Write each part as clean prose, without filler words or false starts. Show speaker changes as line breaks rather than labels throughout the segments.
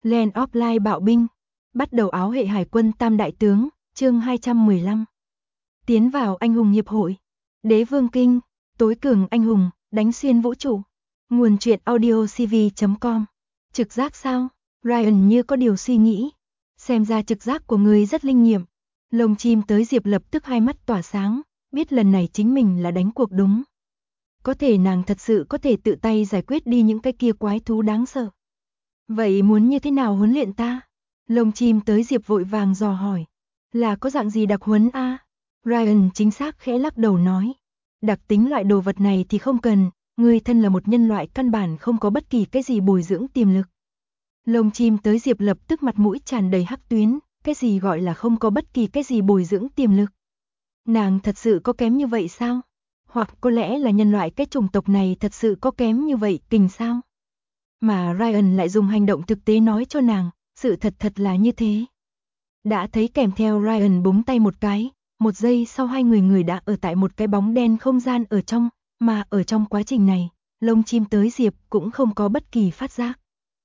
Land of Light bạo binh. Bắt đầu áo hệ hải quân tam đại tướng, chương 215. Tiến vào anh hùng hiệp hội. Đế vương kinh, tối cường anh hùng, đánh xuyên vũ trụ. Nguồn truyện audiocv.com. Trực giác sao? Ryan như có điều suy nghĩ. Xem ra trực giác của người rất linh nghiệm. Lông chim tới Diệp lập tức hai mắt tỏa sáng, biết lần này chính mình là đánh cuộc đúng. Có thể nàng thật sự có thể tự tay giải quyết đi những cái kia quái thú đáng sợ. Vậy muốn như thế nào huấn luyện ta? Lông chim tới Diệp vội vàng dò hỏi. Là có dạng gì đặc huấn a? Ryan chính xác khẽ lắc đầu nói. Đặc tính loại đồ vật này thì không cần, ngươi thân là một nhân loại căn bản không có bất kỳ cái gì bồi dưỡng tiềm lực. Lông chim tới Diệp lập tức mặt mũi tràn đầy hắc tuyến, cái gì gọi là không có bất kỳ cái gì bồi dưỡng tiềm lực. Nàng thật sự có kém như vậy sao? Hoặc có lẽ là nhân loại cái chủng tộc này thật sự có kém như vậy kình sao? Mà Ryan lại dùng hành động thực tế nói cho nàng, sự thật là như thế. Đã thấy kèm theo Ryan búng tay một cái, một giây sau hai người đã ở tại một cái bóng đen không gian ở trong, mà ở trong quá trình này, lông chim tới Diệp cũng không có bất kỳ phát giác.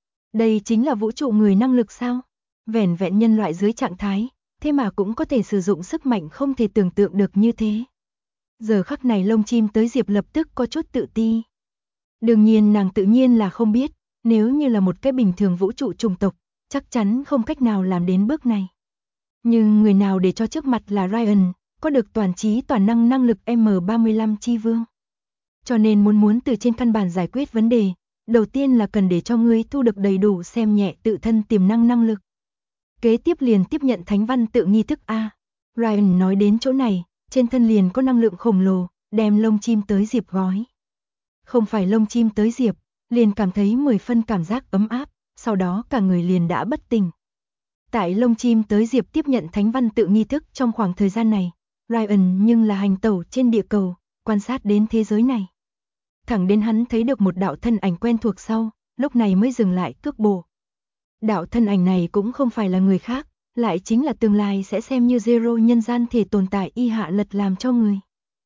Đây chính là vũ trụ người năng lực sao? Vẻn vẹn nhân loại dưới trạng thái, thế mà cũng có thể sử dụng sức mạnh không thể tưởng tượng được như thế. Giờ khắc này lông chim tới Diệp lập tức có chút tự ti. Đương nhiên nàng tự nhiên là không biết, nếu như là một cái bình thường vũ trụ chủng tộc, chắc chắn không cách nào làm đến bước này. Nhưng người nào để cho trước mặt là Ryan, có được toàn trí toàn năng năng lực M35 chi vương. Cho nên muốn từ trên căn bản giải quyết vấn đề, đầu tiên là cần để cho ngươi thu được đầy đủ xem nhẹ tự thân tiềm năng năng lực. Kế tiếp liền tiếp nhận thánh văn tự nghi thức A. Ryan nói đến chỗ này, trên thân liền có năng lượng khổng lồ, đem lông chim tới Diệp gói. Không phải lông chim tới Diệp, liền cảm thấy 10 phân cảm giác ấm áp, sau đó cả người liền đã bất tỉnh. Tại lông chim tới Diệp tiếp nhận thánh văn tự nghi thức trong khoảng thời gian này, Ryan nhưng là hành tẩu trên địa cầu, quan sát đến thế giới này. Thẳng đến hắn thấy được một đạo thân ảnh quen thuộc sau, lúc này mới dừng lại cước bộ. Đạo thân ảnh này cũng không phải là người khác, lại chính là tương lai sẽ xem như Zero nhân gian thể tồn tại Y Hạ Lật làm cho người.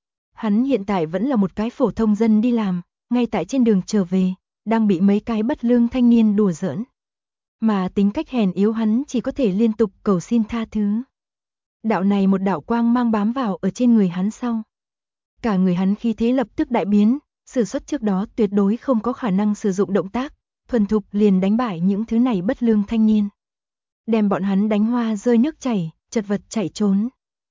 Hắn hiện tại vẫn là một cái phổ thông dân đi làm, ngay tại trên đường trở về, đang bị mấy cái bất lương thanh niên đùa giỡn. Mà tính cách hèn yếu hắn chỉ có thể liên tục cầu xin tha thứ. Đạo này một đạo quang mang bám vào ở trên người hắn sau. Cả người hắn khí thế lập tức đại biến, sử xuất trước đó tuyệt đối không có khả năng sử dụng động tác, thuần thục liền đánh bại những thứ này bất lương thanh niên. Đem bọn hắn đánh hoa rơi nước chảy, chật vật chạy trốn.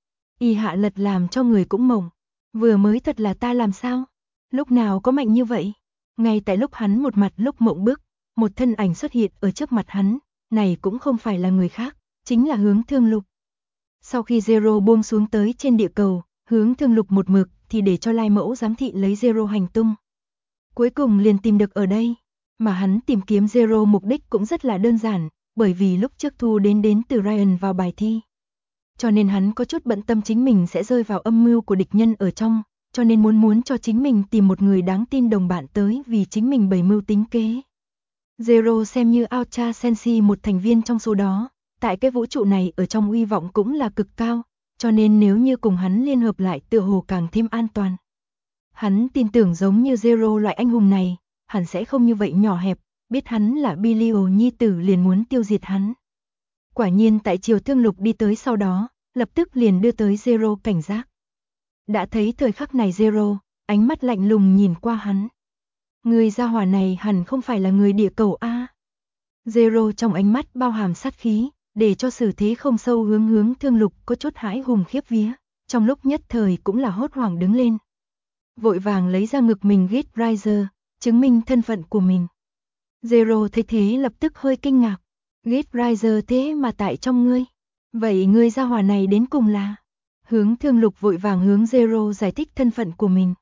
Y Hạ Lật làm cho người cũng mộng. Vừa mới thật là ta làm sao? Lúc nào có mạnh như vậy? Ngay tại lúc hắn một mặt lúc mộng bức, một thân ảnh xuất hiện ở trước mặt hắn, này cũng không phải là người khác, chính là Hướng Thương Lục. Sau khi Zero buông xuống tới trên địa cầu, Hướng Thương Lục một mực thì để cho Lai Mẫu giám thị lấy Zero hành tung. Cuối cùng liền tìm được ở đây, mà hắn tìm kiếm Zero mục đích cũng rất là đơn giản, bởi vì lúc trước thu đến từ Ryan vào bài thi. Cho nên hắn có chút bận tâm chính mình sẽ rơi vào âm mưu của địch nhân ở trong, cho nên muốn cho chính mình tìm một người đáng tin đồng bạn tới vì chính mình bày mưu tính kế. Zero xem như Ultra Sensi một thành viên trong số đó, tại cái vũ trụ này ở trong uy vọng cũng là cực cao, cho nên nếu như cùng hắn liên hợp lại tựa hồ càng thêm an toàn. Hắn tin tưởng giống như Zero loại anh hùng này, hắn sẽ không như vậy nhỏ hẹp, biết hắn là Billy nhi tử liền muốn tiêu diệt hắn. Quả nhiên tại Triều Thương Lục đi tới sau đó, lập tức liền đưa tới Zero cảnh giác. Đã thấy thời khắc này Zero, ánh mắt lạnh lùng nhìn qua hắn. Người gia hỏa này hẳn không phải là người địa cầu a. Zero trong ánh mắt bao hàm sát khí, để cho xử thế không sâu Hướng Thương Lục có chút hãi hùng khiếp vía, trong lúc nhất thời cũng là hốt hoảng đứng lên. Vội vàng lấy ra ngực mình Git Riser, chứng minh thân phận của mình. Zero thấy thế lập tức hơi kinh ngạc. Git Riser thế mà tại trong ngươi. Vậy ngươi gia hỏa này đến cùng là? Hướng Thương Lục vội vàng hướng Zero giải thích thân phận của mình.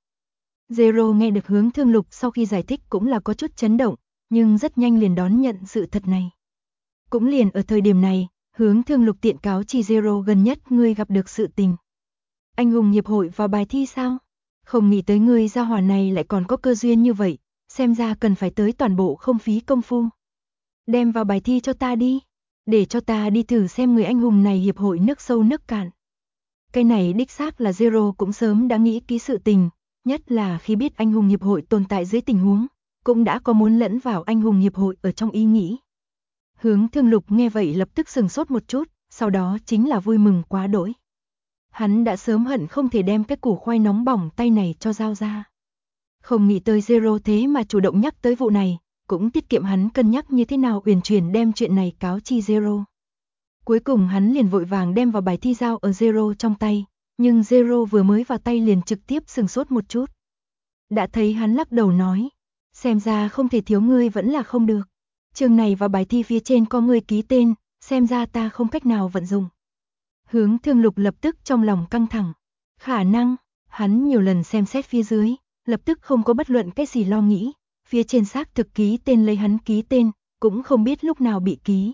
Zero nghe được Hướng Thương Lục sau khi giải thích cũng là có chút chấn động, nhưng rất nhanh liền đón nhận sự thật này. Cũng liền ở thời điểm này, Hướng Thương Lục tiện cáo chỉ Zero gần nhất ngươi gặp được sự tình. Anh hùng hiệp hội vào bài thi sao? Không nghĩ tới ngươi gia hỏa này lại còn có cơ duyên như vậy, xem ra cần phải tới toàn bộ không phí công phu. Đem vào bài thi cho ta đi, để cho ta đi thử xem người anh hùng này hiệp hội nước sâu nước cạn. Cái này đích xác là Zero cũng sớm đã nghĩ kỹ sự tình, nhất là khi biết anh hùng hiệp hội tồn tại dưới tình huống, cũng đã có muốn lẫn vào anh hùng hiệp hội ở trong ý nghĩ. Hướng Thương Lục nghe vậy lập tức sừng sốt một chút, sau đó chính là vui mừng quá đỗi. Hắn đã sớm hận không thể đem cái củ khoai nóng bỏng tay này cho Giao ra. Không nghĩ tới Zero thế mà chủ động nhắc tới vụ này, cũng tiết kiệm hắn cân nhắc như thế nào uyển chuyển đem chuyện này cáo chi Zero. Cuối cùng hắn liền vội vàng đem vào bài thi Giao ở Zero trong tay, nhưng Zero vừa mới vào tay liền trực tiếp sừng sốt một chút. Đã thấy hắn lắc đầu nói, xem ra không thể thiếu ngươi vẫn là không được. Chương này vào bài thi phía trên có ngươi ký tên, xem ra ta không cách nào vận dụng. Hướng Thương Lục lập tức trong lòng căng thẳng. Khả năng, hắn nhiều lần xem xét phía dưới, lập tức không có bất luận cái gì lo nghĩ. Phía trên xác thực ký tên lấy hắn ký tên, cũng không biết lúc nào bị ký.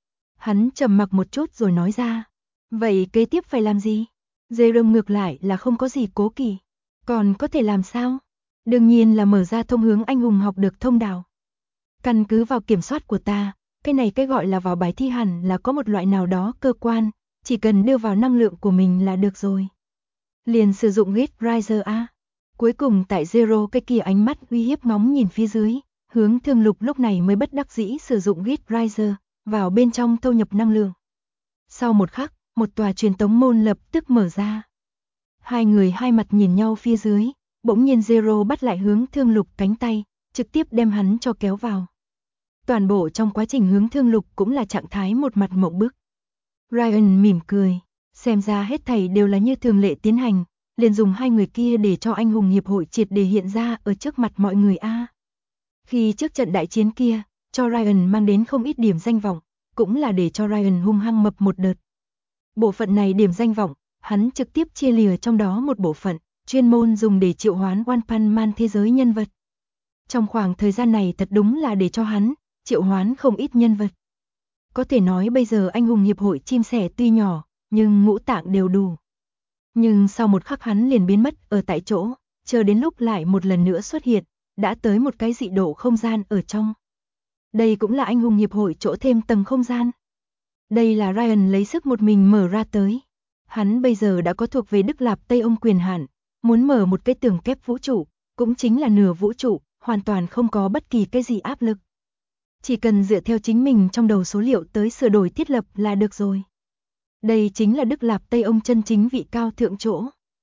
Hắn trầm mặc một chút rồi nói ra. Vậy kế tiếp phải làm gì? Jerome ngược lại là không có gì cố kỵ. Còn có thể làm sao? Đương nhiên là mở ra thông hướng anh hùng học được thông đạo. Căn cứ vào kiểm soát của ta, cái này cái gọi là vào bài thi hẳn là có một loại nào đó cơ quan, chỉ cần đưa vào năng lượng của mình là được rồi. Liền sử dụng Git Riser A. Cuối cùng tại Zero cái kia ánh mắt uy hiếp ngóng nhìn phía dưới, Hướng Thương Lục lúc này mới bất đắc dĩ sử dụng Git Riser, vào bên trong thâu nhập năng lượng. Sau một khắc, một tòa truyền tống môn lập tức mở ra. Hai người hai mặt nhìn nhau phía dưới, bỗng nhiên Zero bắt lại Hướng Thương Lục cánh tay, trực tiếp đem hắn cho kéo vào. Toàn bộ trong quá trình Hướng Thương Lục cũng là trạng thái một mặt mộng bức. Ryan mỉm cười, xem ra hết thảy đều là như thường lệ tiến hành, liền dùng hai người kia để cho anh hùng hiệp hội triệt để hiện ra ở trước mặt mọi người a. Khi trước trận đại chiến kia, cho Ryan mang đến không ít điểm danh vọng, cũng là để cho Ryan hung hăng mập một đợt. Bộ phận này điểm danh vọng, hắn trực tiếp chia lìa trong đó một bộ phận, chuyên môn dùng để triệu hoán One Punch Man thế giới nhân vật. Trong khoảng thời gian này thật đúng là để cho hắn triệu hoán không ít nhân vật. Có thể nói bây giờ anh hùng hiệp hội chim sẻ tuy nhỏ, nhưng ngũ tạng đều đủ. Nhưng sau một khắc hắn liền biến mất ở tại chỗ, chờ đến lúc lại một lần nữa xuất hiện, đã tới một cái dị độ không gian ở trong. Đây cũng là anh hùng hiệp hội chỗ thêm tầng không gian. Đây là Ryan lấy sức một mình mở ra tới. Hắn bây giờ đã có thuộc về Đức Lạp Tây Ông quyền hạn, muốn mở một cái tường kép vũ trụ, cũng chính là nửa vũ trụ, hoàn toàn không có bất kỳ cái gì áp lực. Chỉ cần dựa theo chính mình trong đầu số liệu tới sửa đổi thiết lập là được rồi. Đây chính là Đức Lạp Tây Ông chân chính vị cao thượng chỗ.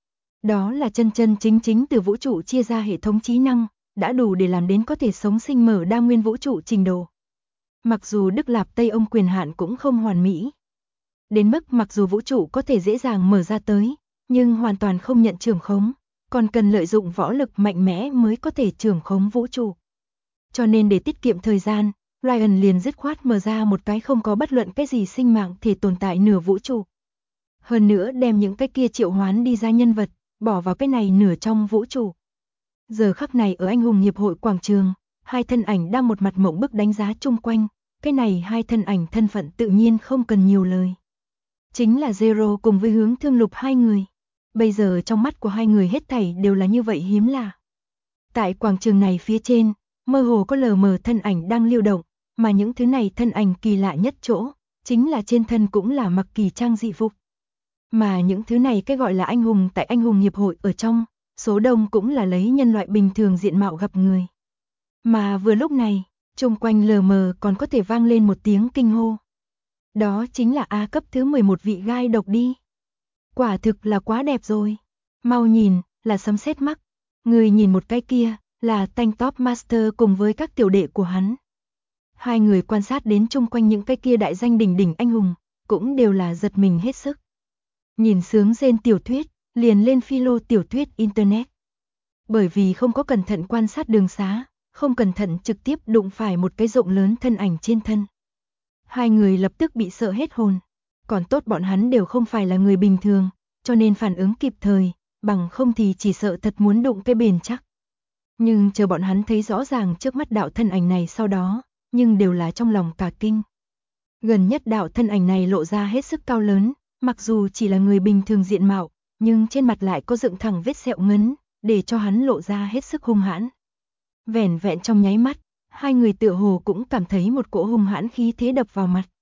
Đó là chân chân chính chính từ vũ trụ chia ra hệ thống trí năng, đã đủ để làm đến có thể sống sinh mở đa nguyên vũ trụ trình độ. Mặc dù Đức Lạp Tây Ông quyền hạn cũng không hoàn mỹ. Đến mức mặc dù vũ trụ có thể dễ dàng mở ra tới, nhưng hoàn toàn không nhận trưởng khống, còn cần lợi dụng võ lực mạnh mẽ mới có thể trưởng khống vũ trụ. Cho nên để tiết kiệm thời gian, Ryan liền dứt khoát mở ra một cái không có bất luận cái gì sinh mạng thể tồn tại nửa vũ trụ. Hơn nữa đem những cái kia triệu hoán đi ra nhân vật, bỏ vào cái này nửa trong vũ trụ. Giờ khắc này ở anh hùng hiệp hội quảng trường, hai thân ảnh đang một mặt mộng bức đánh giá chung quanh, cái này hai thân ảnh thân phận tự nhiên không cần nhiều lời. Chính là Zero cùng với Hướng Thương Lục hai người. Bây giờ trong mắt của hai người hết thảy đều là như vậy hiếm lạ. Tại quảng trường này phía trên, mơ hồ có lờ mờ thân ảnh đang lưu động, mà những thứ này thân ảnh kỳ lạ nhất chỗ, chính là trên thân cũng là mặc kỳ trang dị phục. Mà những thứ này cái gọi là anh hùng tại anh hùng hiệp hội ở trong, số đông cũng là lấy nhân loại bình thường diện mạo gặp người. Mà vừa lúc này, chung quanh lờ mờ còn có thể vang lên một tiếng kinh hô. Đó chính là A cấp thứ 11 vị gai độc đi. Quả thực là quá đẹp rồi. Mau nhìn, là sấm sét mắt. Người nhìn một cái kia, là Tank Top Master cùng với các tiểu đệ của hắn. Hai người quan sát đến chung quanh những cái kia đại danh đỉnh đỉnh anh hùng, cũng đều là giật mình hết sức. Nhìn sướng rên tiểu thuyết, liền lên philo tiểu thuyết internet. Bởi vì không có cẩn thận quan sát đường xá, không cẩn thận trực tiếp đụng phải một cái rộng lớn thân ảnh trên thân. Hai người lập tức bị sợ hết hồn. Còn tốt bọn hắn đều không phải là người bình thường, cho nên phản ứng kịp thời, bằng không thì chỉ sợ thật muốn đụng cái bền chắc. Nhưng chờ bọn hắn thấy rõ ràng trước mắt đạo thân ảnh này sau đó, nhưng đều là trong lòng cả kinh. Gần nhất đạo thân ảnh này lộ ra hết sức cao lớn, mặc dù chỉ là người bình thường diện mạo, nhưng trên mặt lại có dựng thẳng vết sẹo ngấn, để cho hắn lộ ra hết sức hung hãn. Vẻn vẹn trong nháy mắt, hai người tựa hồ cũng cảm thấy một cỗ hung hãn khí thế đập vào mặt.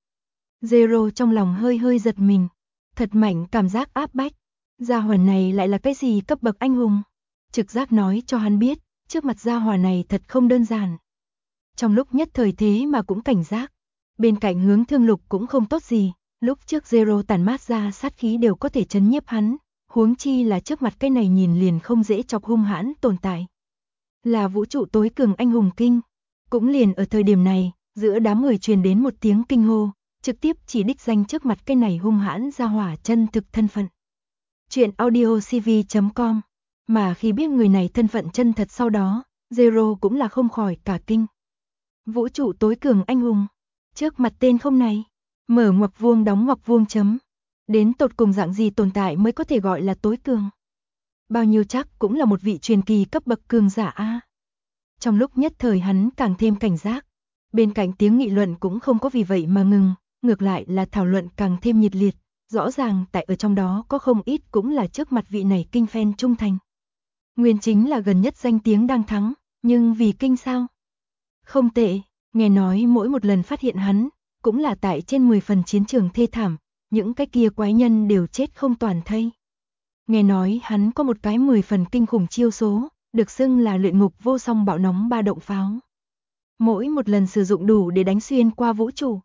Zero trong lòng hơi hơi giật mình, thật mạnh cảm giác áp bách. Gia hỏa này lại là cái gì cấp bậc anh hùng? Trực giác nói cho hắn biết, trước mặt gia hỏa này thật không đơn giản. Trong lúc nhất thời thế mà cũng cảnh giác, Bên cạnh Hướng Thương Lục cũng không tốt gì, lúc trước Zero tản mát ra sát khí đều có thể chấn nhiếp hắn, huống chi là trước mặt cái này nhìn liền không dễ chọc hung hãn tồn tại. Là vũ trụ tối cường anh hùng kinh. Cũng liền ở thời điểm này, giữa đám người truyền đến một tiếng kinh hô, trực tiếp chỉ đích danh trước mặt cái này hung hãn ra hỏa chân thực thân phận. Chuyện audiocv.com. Mà khi biết người này thân phận chân thật sau đó, Zero cũng là không khỏi cả kinh. Vũ trụ tối cường anh hùng. Trước mặt tên không này, mở ngoặc vuông đóng ngoặc vuông chấm. Đến tột cùng dạng gì tồn tại mới có thể gọi là tối cường? Bao nhiêu chắc cũng là một vị truyền kỳ cấp bậc cường giả a. Trong lúc nhất thời hắn càng thêm cảnh giác. Bên cạnh tiếng nghị luận cũng không có vì vậy mà ngừng, ngược lại là thảo luận càng thêm nhiệt liệt. Rõ ràng tại ở trong đó có không ít cũng là trước mặt vị này kinh fan trung thành. Nguyên chính là gần nhất danh tiếng đang thắng, nhưng vì kinh sao? Không tệ, nghe nói mỗi một lần phát hiện hắn, cũng là tại trên 10 phần chiến trường thê thảm, những cái kia quái nhân đều chết không toàn thây. Nghe nói hắn có một cái 10 phần kinh khủng chiêu số, được xưng là luyện ngục vô song bạo nóng ba động pháo. Mỗi một lần sử dụng đủ để đánh xuyên qua vũ trụ.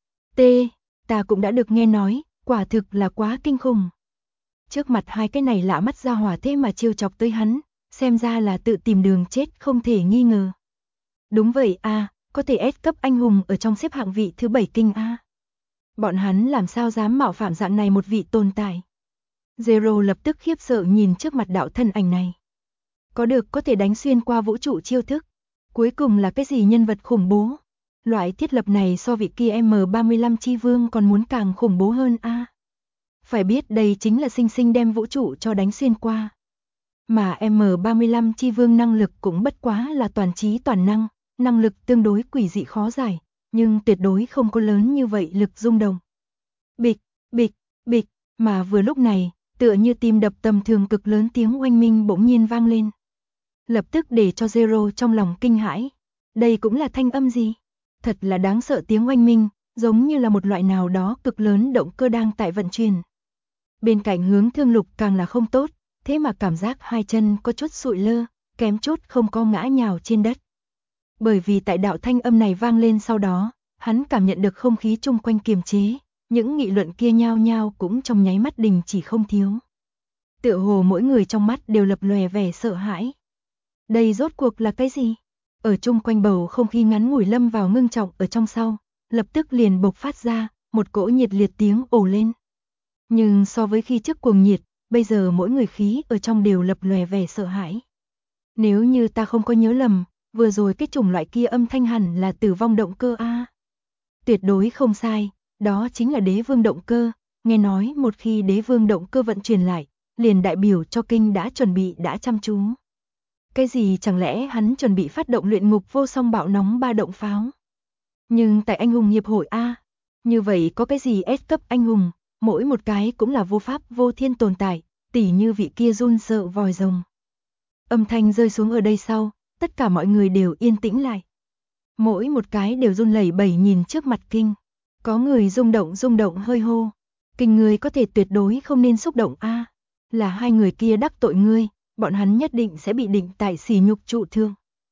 Ta cũng đã được nghe nói, quả thực là quá kinh khủng. Trước mặt hai cái này lạ mắt ra hỏa thế mà trêu chọc tới hắn, xem ra là tự tìm đường chết không thể nghi ngờ. Đúng vậy a, có thể S cấp anh hùng ở trong xếp hạng vị thứ 7 kinh a. Bọn hắn làm sao dám mạo phạm dạng này một vị tồn tại. Zero lập tức khiếp sợ nhìn trước mặt đạo thân ảnh này. Có được có thể đánh xuyên qua vũ trụ chiêu thức. Cuối cùng là cái gì nhân vật khủng bố? Loại thiết lập này so vị kia M35 chi vương còn muốn càng khủng bố hơn a. Phải biết đây chính là sinh sinh đem vũ trụ cho đánh xuyên qua. Mà M35 chi vương năng lực cũng bất quá là toàn trí toàn năng, năng lực tương đối quỷ dị khó giải, nhưng tuyệt đối không có lớn như vậy lực rung động. Bịch, bịch, bịch, mà vừa lúc này, tựa như tim đập tầm thường cực lớn tiếng oanh minh bỗng nhiên vang lên. Lập tức để cho Zero trong lòng kinh hãi. Đây cũng là thanh âm gì? Thật là đáng sợ tiếng oanh minh, giống như là một loại nào đó cực lớn động cơ đang tại vận chuyển. Bên cạnh Hướng Thương Lục càng là không tốt, thế mà cảm giác hai chân có chút sụi lơ, kém chút không có ngã nhào trên đất. Bởi vì tại đạo thanh âm này vang lên sau đó, hắn cảm nhận được không khí chung quanh kiềm chế, những nghị luận kia nhao nhao cũng trong nháy mắt đình chỉ không thiếu. Tựa hồ mỗi người trong mắt đều lập lòe vẻ sợ hãi. Đây rốt cuộc là cái gì? Ở chung quanh bầu không khí ngắn ngủi lâm vào ngưng trọng ở trong sau, lập tức liền bộc phát ra, một cỗ nhiệt liệt tiếng ồ lên. Nhưng so với khi trước cuồng nhiệt, bây giờ mỗi người khí ở trong đều lập lòe vẻ sợ hãi. Nếu như ta không có nhớ lầm, vừa rồi cái chủng loại kia âm thanh hẳn là tử vong động cơ a. Tuyệt đối không sai, đó chính là đế vương động cơ, nghe nói một khi đế vương động cơ vận chuyển lại, liền đại biểu cho kinh đã chuẩn bị đã chăm chú. Cái gì chẳng lẽ hắn chuẩn bị phát động luyện ngục vô song bạo nóng ba động pháo? Nhưng tại anh hùng hiệp hội a, như vậy có cái gì S cấp anh hùng, mỗi một cái cũng là vô pháp vô thiên tồn tại, tỉ như vị kia run sợ vòi rồng. Âm thanh rơi xuống ở đây sau, tất cả mọi người đều yên tĩnh lại. Mỗi một cái đều run lẩy bẩy nhìn trước mặt kinh. Có người rung động hơi hô. Kinh người có thể tuyệt đối không nên xúc động a. Là hai người kia đắc tội ngươi, bọn hắn nhất định sẽ bị định tại sỉ nhục trụ thương.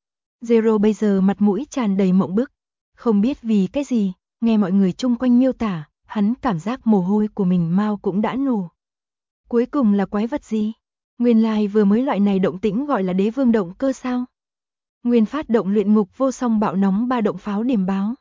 Zero bây giờ mặt mũi tràn đầy mộng bức. Không biết vì cái gì, nghe mọi người chung quanh miêu tả, hắn cảm giác mồ hôi của mình mau cũng đã nổ. Cuối cùng là quái vật gì? Nguyên lai vừa mới loại này động tĩnh gọi là đế vương động cơ sao? Nguyên phát động luyện ngục vô song bạo nóng ba động pháo điểm báo.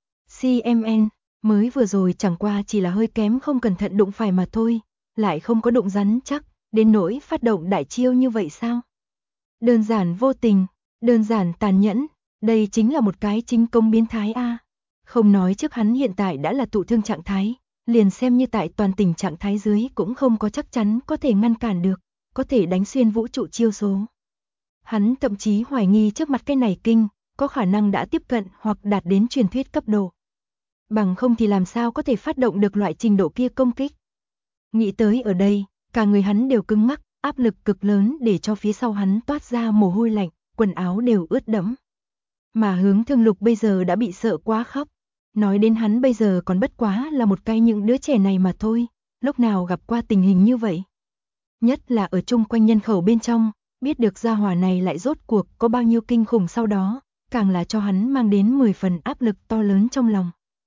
CMN, mới vừa rồi chẳng qua chỉ là hơi kém không cẩn thận đụng phải mà thôi, lại không có đụng rắn chắc, đến nỗi phát động đại chiêu như vậy sao? Đơn giản vô tình, đơn giản tàn nhẫn, đây chính là một cái chính công biến thái a. Không nói trước hắn hiện tại đã là tụ thương trạng thái, liền xem như tại toàn tình trạng thái dưới cũng không có chắc chắn có thể ngăn cản được, có thể đánh xuyên vũ trụ chiêu số. Hắn thậm chí hoài nghi trước mặt cái này kinh, có khả năng đã tiếp cận hoặc đạt đến truyền thuyết cấp độ. Bằng không thì làm sao có thể phát động được loại trình độ kia công kích. Nghĩ tới ở đây, cả người hắn đều cứng ngắc, áp lực cực lớn để cho phía sau hắn toát ra mồ hôi lạnh, quần áo đều ướt đẫm. Mà Hướng Thương Lục bây giờ đã bị sợ quá khóc. Nói đến hắn bây giờ còn bất quá là một cái những đứa trẻ này mà thôi, lúc nào gặp qua tình hình như vậy. Nhất là ở chung quanh nhân khẩu bên trong, biết được gia hỏa này lại rốt cuộc có bao nhiêu kinh khủng sau đó, càng là cho hắn mang đến 10 phần áp lực to lớn trong lòng.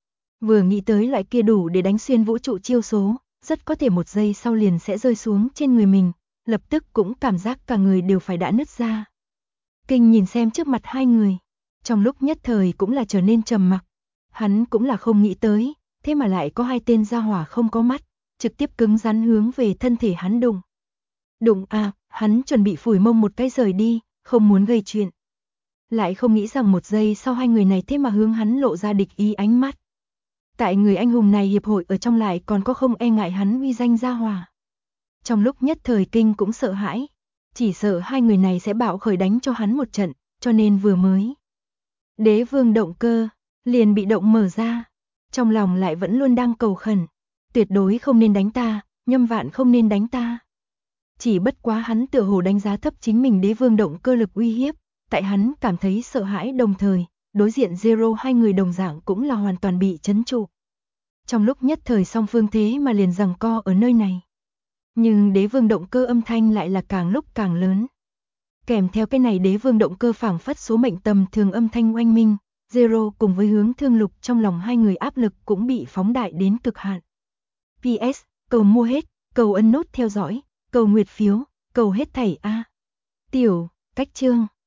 Vừa nghĩ tới loại kia đủ để đánh xuyên vũ trụ chiêu số, rất có thể một giây sau liền sẽ rơi xuống trên người mình, lập tức cũng cảm giác cả người đều phải đã nứt ra. Kinh nhìn xem trước mặt hai người, trong lúc nhất thời cũng là trở nên trầm mặc. Hắn cũng là không nghĩ tới, thế mà lại có hai tên gia hỏa không có mắt, trực tiếp cứng rắn hướng về thân thể hắn đụng. Đụng à, hắn chuẩn bị phủi mông một cái rời đi, không muốn gây chuyện. Lại không nghĩ rằng một giây sau hai người này thế mà hướng hắn lộ ra địch ý ánh mắt. Tại người anh hùng này hiệp hội ở trong lại còn có không e ngại hắn uy danh gia hỏa. Trong lúc nhất thời Kinh cũng sợ hãi, chỉ sợ hai người này sẽ bạo khởi đánh cho hắn một trận, cho nên vừa mới Đế vương động cơ liền bị động mở ra, trong lòng lại vẫn luôn đang cầu khẩn, tuyệt đối không nên đánh ta, nhâm vạn không nên đánh ta. Chỉ bất quá hắn tựa hồ đánh giá thấp chính mình đế vương động cơ lực uy hiếp, tại hắn cảm thấy sợ hãi đồng thời, đối diện Zero hai người đồng dạng cũng là hoàn toàn bị trấn trụ. Trong lúc nhất thời song phương thế mà liền giằng co ở nơi này. Nhưng đế vương động cơ âm thanh lại là càng lúc càng lớn. Kèm theo cái này đế vương động cơ phảng phất số mệnh tầm thường âm thanh oanh minh, Zero cùng với Hướng Thương Lục trong lòng hai người áp lực cũng bị phóng đại đến cực hạn. PS, cầu mua hết, cầu ấn nút theo dõi, cầu nguyệt phiếu, cầu hết thảy a. Tiểu, cách chương